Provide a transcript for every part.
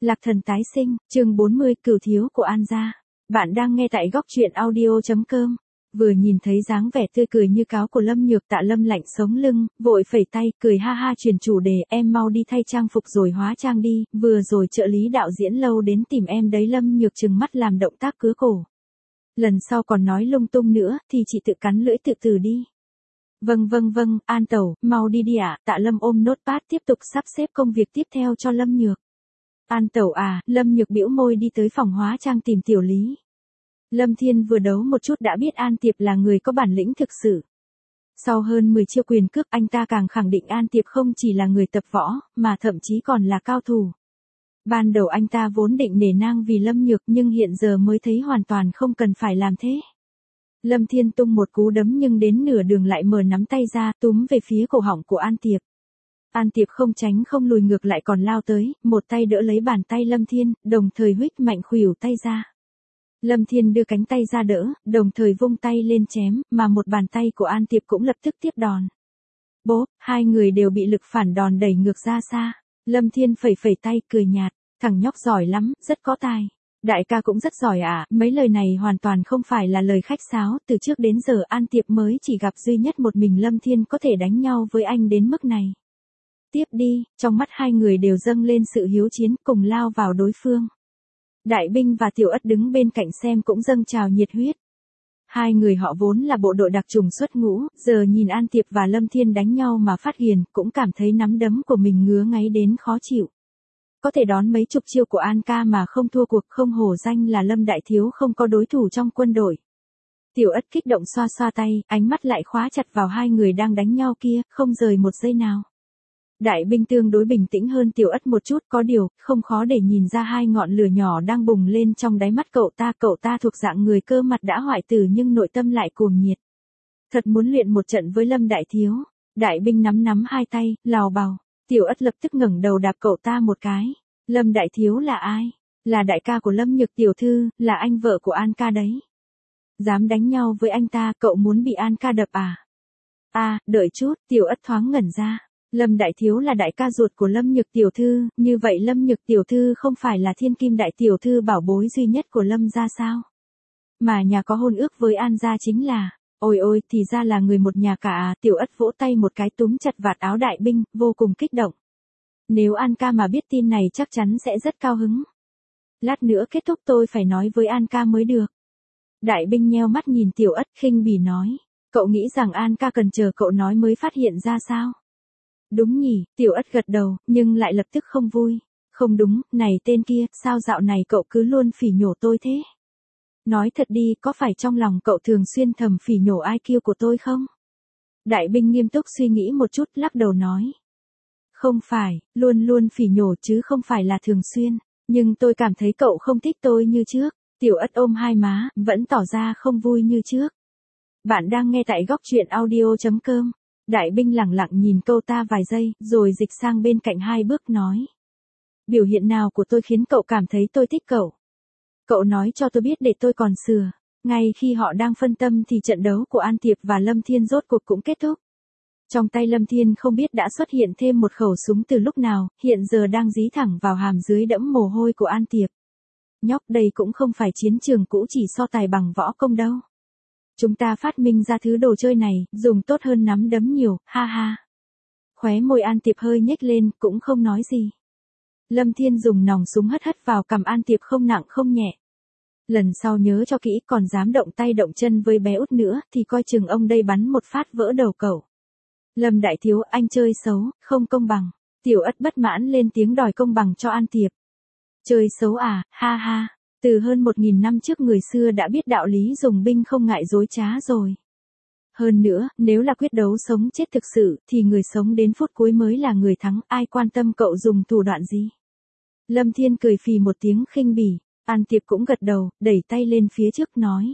Lạc Thần tái sinh, chương 40, cửu thiếu của An gia. Bạn đang nghe tại góc truyện audio.com. Vừa nhìn thấy dáng vẻ tươi cười như cáo của Lâm Nhược, Tạ Lâm lạnh sống lưng, vội phẩy tay, cười ha ha truyền chủ đề, em mau đi thay trang phục rồi hóa trang đi, vừa rồi trợ lý đạo diễn lâu đến tìm em đấy. Lâm Nhược trừng mắt làm động tác cứa cổ. Lần sau còn nói lung tung nữa, thì chị tự cắn lưỡi tự tử đi. Vâng, An tẩu, mau đi đi ạ. Tạ Lâm ôm notepad tiếp tục sắp xếp công việc tiếp theo cho Lâm Nhược. An tẩu à, Lâm Nhược bĩu môi đi tới phòng hóa trang tìm Tiểu Lý. Lâm Thiên vừa đấu một chút đã biết An Tiệp là người có bản lĩnh thực sự. Sau hơn 10 chiêu quyền cước, anh ta càng khẳng định An Tiệp không chỉ là người tập võ, mà thậm chí còn là cao thủ. Ban đầu anh ta vốn định nể nang vì Lâm Nhược, nhưng hiện giờ mới thấy hoàn toàn không cần phải làm thế. Lâm Thiên tung một cú đấm nhưng đến nửa đường lại mở nắm tay ra, túm về phía cổ họng của An Tiệp. An Tiệp không tránh không lùi, ngược lại còn lao tới, một tay đỡ lấy bàn tay Lâm Thiên, đồng thời huých mạnh khuỷu tay ra. Lâm Thiên đưa cánh tay ra đỡ, đồng thời vung tay lên chém, mà một bàn tay của An Tiệp cũng lập tức tiếp đòn. Bốp, hai người đều bị lực phản đòn đẩy ngược ra xa. Lâm Thiên phẩy phẩy tay cười nhạt, thằng nhóc giỏi lắm, rất có tài. Đại ca cũng rất giỏi à, mấy lời này hoàn toàn không phải là lời khách sáo, từ trước đến giờ An Tiệp mới chỉ gặp duy nhất một mình Lâm Thiên có thể đánh nhau với anh đến mức này. Tiếp đi, trong mắt hai người đều dâng lên sự hiếu chiến, cùng lao vào đối phương. Đại Binh và Tiểu Ất đứng bên cạnh xem cũng dâng trào nhiệt huyết. Hai người họ vốn là bộ đội đặc trùng xuất ngũ, giờ nhìn An Tiệp và Lâm Thiên đánh nhau mà phát hiền, cũng cảm thấy nắm đấm của mình ngứa ngáy đến khó chịu. Có thể đón mấy chục chiêu của An ca mà không thua cuộc, không hổ danh là Lâm đại thiếu không có đối thủ trong quân đội. Tiểu Ất kích động xoa xoa tay, ánh mắt lại khóa chặt vào hai người đang đánh nhau kia, không rời một giây nào. Đại Binh tương đối bình tĩnh hơn Tiểu Ất một chút, có điều, không khó để nhìn ra hai ngọn lửa nhỏ đang bùng lên trong đáy mắt cậu ta thuộc dạng người cơ mặt đã hoại tử nhưng nội tâm lại cuồng nhiệt. Thật muốn luyện một trận với Lâm đại thiếu. Đại Binh nắm hai tay, lào bào. Tiểu Ất lập tức ngẩng đầu đạp cậu ta một cái. Lâm đại thiếu là ai? Là đại ca của Lâm Nhược tiểu thư, là anh vợ của An ca đấy. Dám đánh nhau với anh ta, cậu muốn bị An ca đập à? À, đợi chút, Tiểu Ất thoáng ngẩn ra. Lâm đại thiếu là đại ca ruột của Lâm Nhược tiểu thư, như vậy Lâm Nhược tiểu thư không phải là thiên kim đại tiểu thư bảo bối duy nhất của Lâm gia sao? Mà nhà có hôn ước với An gia chính là, ôi thì ra là người một nhà cả à. Tiểu Ất vỗ tay một cái túm chặt vạt áo Đại Binh, vô cùng kích động. Nếu An ca mà biết tin này chắc chắn sẽ rất cao hứng. Lát nữa kết thúc tôi phải nói với An ca mới được. Đại Binh nheo mắt nhìn Tiểu Ất khinh bỉ nói, cậu nghĩ rằng An ca cần chờ cậu nói mới phát hiện ra sao? Đúng nhỉ, Tiểu Ất gật đầu, nhưng lại lập tức không vui. Không đúng, này tên kia, sao dạo này cậu cứ luôn phỉ nhổ tôi thế? Nói thật đi, có phải trong lòng cậu thường xuyên thầm phỉ nhổ IQ của tôi không? Đại Binh nghiêm túc suy nghĩ một chút, lắc đầu nói. Không phải, luôn phỉ nhổ chứ không phải là thường xuyên. Nhưng tôi cảm thấy cậu không thích tôi như trước. Tiểu Ất ôm hai má, vẫn tỏ ra không vui như trước. Bạn đang nghe tại góc truyện audio.com. Đại Binh lẳng lặng nhìn câu ta vài giây, rồi dịch sang bên cạnh hai bước nói. Biểu hiện nào của tôi khiến cậu cảm thấy tôi thích cậu? Cậu nói cho tôi biết để tôi còn sửa. Ngay khi họ đang phân tâm thì trận đấu của An Tiệp và Lâm Thiên rốt cuộc cũng kết thúc. Trong tay Lâm Thiên không biết đã xuất hiện thêm một khẩu súng từ lúc nào, hiện giờ đang dí thẳng vào hàm dưới đẫm mồ hôi của An Tiệp. Nhóc, đây cũng không phải chiến trường cũ chỉ so tài bằng võ công đâu. Chúng ta phát minh ra thứ đồ chơi này, dùng tốt hơn nắm đấm nhiều, ha ha. Khóe môi An Tiệp hơi nhếch lên, cũng không nói gì. Lâm Thiên dùng nòng súng hất vào cằm An Tiệp không nặng không nhẹ. Lần sau nhớ cho kỹ, còn dám động tay động chân với bé út nữa, thì coi chừng ông đây bắn một phát vỡ đầu cậu. Lâm đại thiếu, anh chơi xấu, không công bằng. Tiểu Ất bất mãn lên tiếng đòi công bằng cho An Tiệp. Chơi xấu à, ha ha. Từ hơn 1000 năm trước người xưa đã biết đạo lý dùng binh không ngại dối trá rồi. Hơn nữa, nếu là quyết đấu sống chết thực sự, thì người sống đến phút cuối mới là người thắng, ai quan tâm cậu dùng thủ đoạn gì. Lâm Thiên cười phì một tiếng khinh bỉ, An Tiệp cũng gật đầu, đẩy tay lên phía trước nói.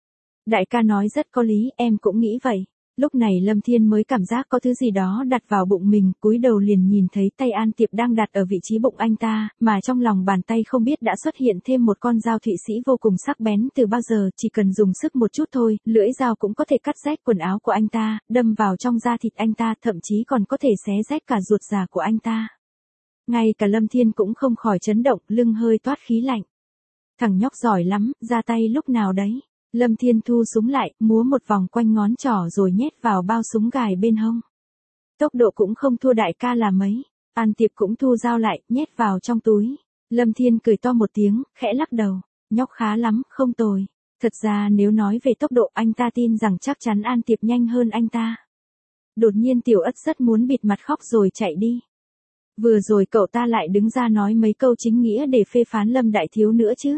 Đại ca nói rất có lý, em cũng nghĩ vậy. Lúc này Lâm Thiên mới cảm giác có thứ gì đó đặt vào bụng mình, cúi đầu liền nhìn thấy tay An Tiệp đang đặt ở vị trí bụng anh ta, mà trong lòng bàn tay không biết đã xuất hiện thêm một con dao Thụy Sĩ vô cùng sắc bén từ bao giờ, chỉ cần dùng sức một chút thôi, lưỡi dao cũng có thể cắt rách quần áo của anh ta, đâm vào trong da thịt anh ta, thậm chí còn có thể xé rách cả ruột già của anh ta. Ngay cả Lâm Thiên cũng không khỏi chấn động, lưng hơi toát khí lạnh. Thằng nhóc giỏi lắm, ra tay lúc nào đấy. Lâm Thiên thu súng lại, múa một vòng quanh ngón trỏ rồi nhét vào bao súng gài bên hông. Tốc độ cũng không thua đại ca là mấy. An Tiệp cũng thu dao lại, nhét vào trong túi. Lâm Thiên cười to một tiếng, khẽ lắc đầu. Nhóc khá lắm, không tồi. Thật ra nếu nói về tốc độ anh ta tin rằng chắc chắn An Tiệp nhanh hơn anh ta. Đột nhiên Tiểu Ất rất muốn bịt mặt khóc rồi chạy đi. Vừa rồi cậu ta lại đứng ra nói mấy câu chính nghĩa để phê phán Lâm đại thiếu nữa chứ.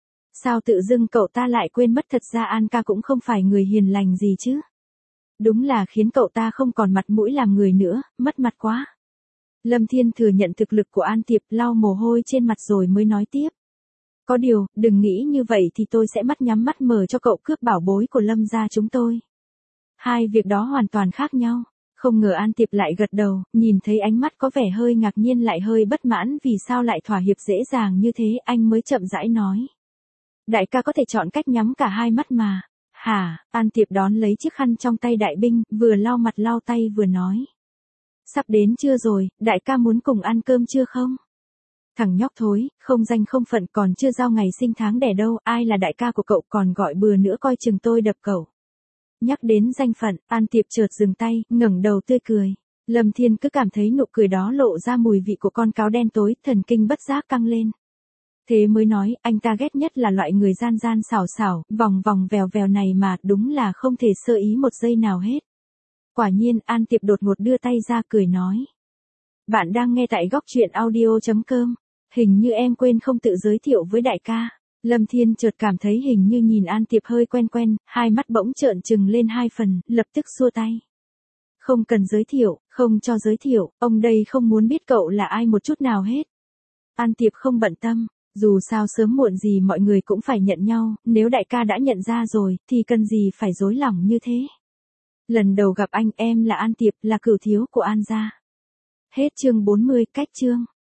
Sao tự dưng cậu ta lại quên mất thật ra An ca cũng không phải người hiền lành gì chứ. Đúng là khiến cậu ta không còn mặt mũi làm người nữa, mất mặt quá. Lâm Thiên thừa nhận thực lực của An Tiệp, lau mồ hôi trên mặt rồi mới nói tiếp. Có điều, đừng nghĩ như vậy thì tôi sẽ mắt nhắm mắt mở cho cậu cướp bảo bối của Lâm gia chúng tôi. Hai việc đó hoàn toàn khác nhau. Không ngờ An Tiệp lại gật đầu, nhìn thấy ánh mắt có vẻ hơi ngạc nhiên lại hơi bất mãn vì sao lại thỏa hiệp dễ dàng như thế, anh mới chậm rãi nói. Đại ca có thể chọn cách nhắm cả hai mắt mà. Hả? An Tiệp đón lấy chiếc khăn trong tay đại binh, vừa lau mặt lau tay vừa nói. Sắp đến trưa rồi, đại ca muốn cùng ăn cơm chưa không? Thằng nhóc thối, không danh không phận, còn chưa giao ngày sinh tháng đẻ đâu, ai là đại ca của cậu còn gọi bừa nữa, coi chừng tôi đập cậu. Nhắc đến danh phận, An Tiệp chợt dừng tay, ngẩng đầu tươi cười. Lâm Thiên cứ cảm thấy nụ cười đó lộ ra mùi vị của con cáo đen tối, thần kinh bất giác căng lên. Thế mới nói, anh ta ghét nhất là loại người gian gian xảo xảo, vòng vòng vèo vèo này mà, đúng là không thể sơ ý một giây nào hết. Quả nhiên, An Tiệp đột ngột đưa tay ra cười nói. Bạn đang nghe tại góc truyện audio.com. Hình như em quên không tự giới thiệu với đại ca. Lâm Thiên chợt cảm thấy hình như nhìn An Tiệp hơi quen quen, hai mắt bỗng trợn trừng lên hai phần, lập tức xua tay. Không cần giới thiệu, không cho giới thiệu, ông đây không muốn biết cậu là ai một chút nào hết. An Tiệp không bận tâm, dù sao sớm muộn gì mọi người cũng phải nhận nhau, nếu đại ca đã nhận ra rồi, thì cần gì phải dối lòng như thế. Lần đầu gặp anh, em là An Tiệp, là cửu thiếu của An gia. Hết chương 40, cách chương.